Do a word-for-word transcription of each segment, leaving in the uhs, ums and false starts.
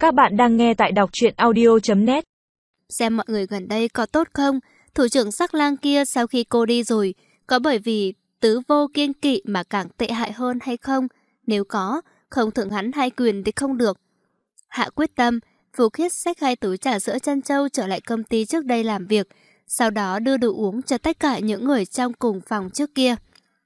Các bạn đang nghe tại đọc truyện audio chấm net. Xem mọi người gần đây có tốt không? Thủ trưởng Sắc Lang kia sau khi cô đi rồi, có bởi vì tứ vô kiêng kỵ mà càng tệ hại hơn hay không? Nếu có, không thưởng hắn hai quyền thì không được. Hạ quyết tâm, Phú Khiết xách hai túi trà sữa trân châu trở lại công ty trước đây làm việc, sau đó đưa đồ uống cho tất cả những người trong cùng phòng trước kia.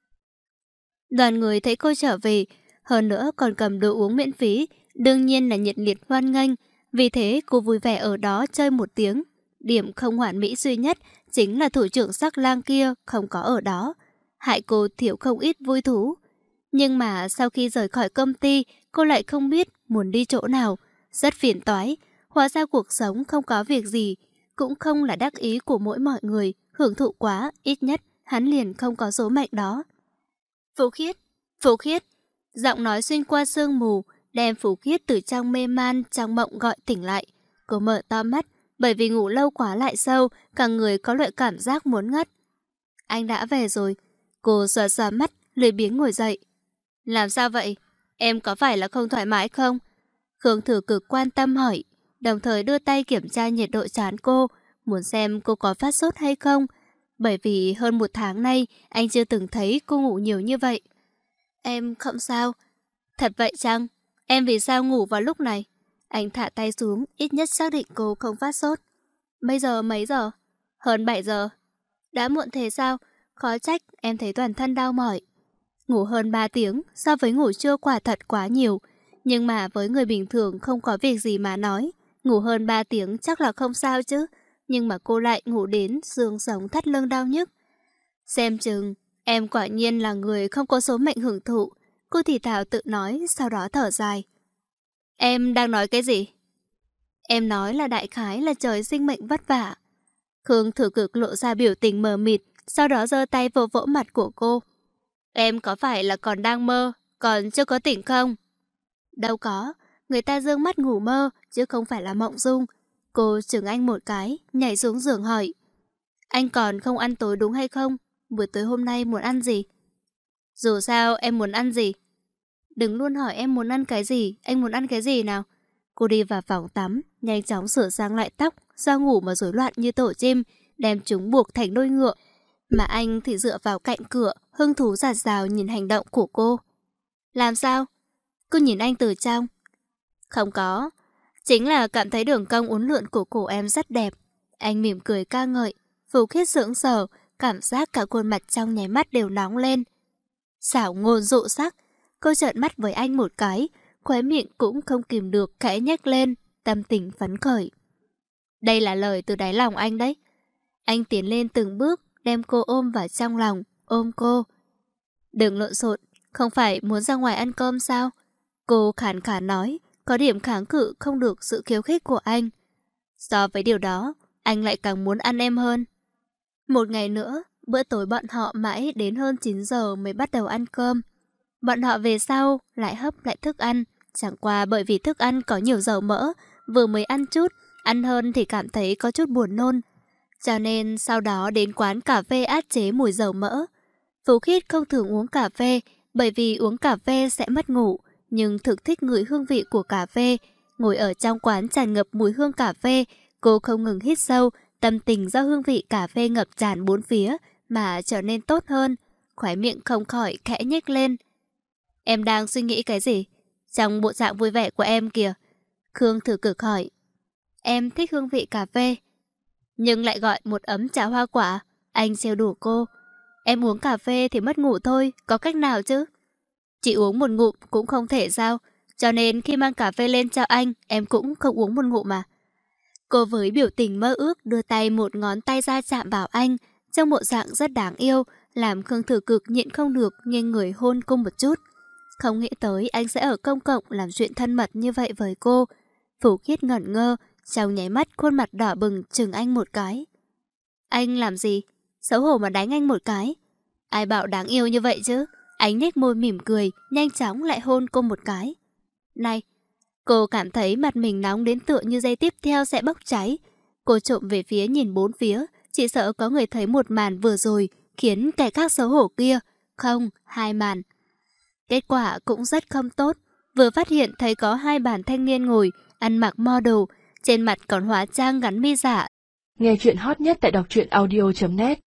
Đoàn người thấy cô trở về, hơn nữa còn cầm đồ uống miễn phí, đương nhiên là nhiệt liệt hoan nghênh. Vì thế cô vui vẻ ở đó chơi một tiếng. Điểm không hoàn mỹ duy nhất chính là thủ trưởng Sắc Lang kia không có ở đó, hại cô thiếu không ít vui thú. Nhưng mà sau khi rời khỏi công ty, cô lại không biết muốn đi chỗ nào, rất phiền toái. Hóa ra cuộc sống không có việc gì, cũng không là đắc ý của mỗi mọi người, hưởng thụ quá, ít nhất hắn liền không có số mệnh đó. Phú Khiết, Phú Khiết, giọng nói xuyên qua sương mù, đem Phú Khiết từ trong mê man, trong mộng gọi tỉnh lại. Cô mở to mắt, bởi vì ngủ lâu quá lại sâu, cả người có loại cảm giác muốn ngất. Anh đã về rồi. Cô xoa xoa mắt, lười biếng ngồi dậy. Làm sao vậy? Em có phải là không thoải mái không? Khương Thử Cực quan tâm hỏi, đồng thời đưa tay kiểm tra nhiệt độ trán cô, muốn xem cô có phát sốt hay không. Bởi vì hơn một tháng nay, anh chưa từng thấy cô ngủ nhiều như vậy. Em không sao. Thật vậy chăng? Em vì sao ngủ vào lúc này? Anh thả tay xuống, ít nhất xác định cô không phát sốt. Bây giờ mấy giờ? Hơn bảy giờ. Đã muộn thế sao? Khó trách, em thấy toàn thân đau mỏi. Ngủ hơn ba tiếng, so với ngủ trưa quả thật quá nhiều. Nhưng mà với người bình thường không có việc gì mà nói. Ngủ hơn ba tiếng chắc là không sao chứ. Nhưng mà cô lại ngủ đến xương sống thắt lưng đau nhức. Xem chừng, em quả nhiên là người không có số mệnh hưởng thụ. Cô thì thào tự nói, sau đó thở dài. Em đang nói cái gì? Em nói là đại khái là trời sinh mệnh vất vả. Khương Thử Cực lộ ra biểu tình mờ mịt, sau đó giơ tay vỗ vỗ mặt của cô. Em có phải là còn đang mơ, còn chưa có tỉnh không? Đâu có, người ta dương mắt ngủ mơ, chứ không phải là mộng dung. Cô chừng anh một cái, nhảy xuống giường hỏi. Anh còn không ăn tối đúng hay không? Buổi tối hôm nay muốn ăn gì? Dù sao em muốn ăn gì? Đừng luôn hỏi em muốn ăn cái gì, anh muốn ăn cái gì nào? Cô đi vào phòng tắm, nhanh chóng sửa sang lại tóc, do ngủ mà rối loạn như tổ chim, đem chúng buộc thành đôi ngựa. Mà anh thì dựa vào cạnh cửa, hứng thú rạt rào nhìn hành động của cô. Làm sao? Cô nhìn anh từ trong. Không có, chính là cảm thấy đường cong uốn lượn của cổ em rất đẹp. Anh mỉm cười ca ngợi, Phú Khiết sững sờ, cảm giác cả khuôn mặt trong nháy mắt đều nóng lên. Xảo ngôn dụ sắc, cô trợn mắt với anh một cái, khóe miệng cũng không kìm được khẽ nhếch lên, tâm tình phấn khởi. Đây là lời từ đáy lòng anh đấy. Anh tiến lên từng bước, đem cô ôm vào trong lòng, ôm cô. Đừng lộn xộn, không phải muốn ra ngoài ăn cơm sao? Cô khàn khàn nói, có điểm kháng cự không được sự khiêu khích của anh. So với điều đó, anh lại càng muốn ăn em hơn. Một ngày nữa, bữa tối bọn họ mãi đến hơn chín giờ mới bắt đầu ăn cơm. Bọn họ về sau lại hấp lại thức ăn, chẳng qua bởi vì thức ăn có nhiều dầu mỡ, vừa mới ăn chút, ăn hơn thì cảm thấy có chút buồn nôn. Cho nên sau đó đến quán cà phê át chế mùi dầu mỡ. Phú Khiết không thường uống cà phê, bởi vì uống cà phê sẽ mất ngủ, nhưng thực thích ngửi hương vị của cà phê. Ngồi ở trong quán tràn ngập mùi hương cà phê, cô không ngừng hít sâu, tâm tình do hương vị cà phê ngập tràn bốn phía mà trở nên tốt hơn. Khóe miệng không khỏi khẽ nhếch lên. Em đang suy nghĩ cái gì? Trong bộ dạng vui vẻ của em kìa. Khương Thử Cực hỏi. Em thích hương vị cà phê, nhưng lại gọi một ấm trà hoa quả. Anh trêu đùa cô. Em uống cà phê thì mất ngủ thôi, có cách nào chứ? Chỉ uống một ngụm cũng không thể sao? Cho nên khi mang cà phê lên cho anh, em cũng không uống một ngụm mà. Cô với biểu tình mơ ước đưa tay một ngón tay ra chạm vào anh, trong bộ dạng rất đáng yêu, làm Khương Thử Cực nhịn không được nghiêng người hôn cô một chút. Không nghĩ tới anh sẽ ở công cộng làm chuyện thân mật như vậy với cô. Phú Khiết ngẩn ngơ, trong nháy mắt khuôn mặt đỏ bừng chừng anh một cái. Anh làm gì? Xấu hổ mà đánh anh một cái. Ai bảo đáng yêu như vậy chứ? Anh nhếch môi mỉm cười, nhanh chóng lại hôn cô một cái. Này! Cô cảm thấy mặt mình nóng đến tựa như giây tiếp theo sẽ bốc cháy. Cô trộm về phía nhìn bốn phía, chỉ sợ có người thấy một màn vừa rồi khiến kẻ khác xấu hổ kia. Không, hai màn. Kết quả cũng rất không tốt. Vừa phát hiện thấy có hai bàn thanh niên ngồi, ăn mặc model, trên mặt còn hóa trang gắn mi giả. Nghe chuyện hot nhất tại đọc truyện audio chấm net.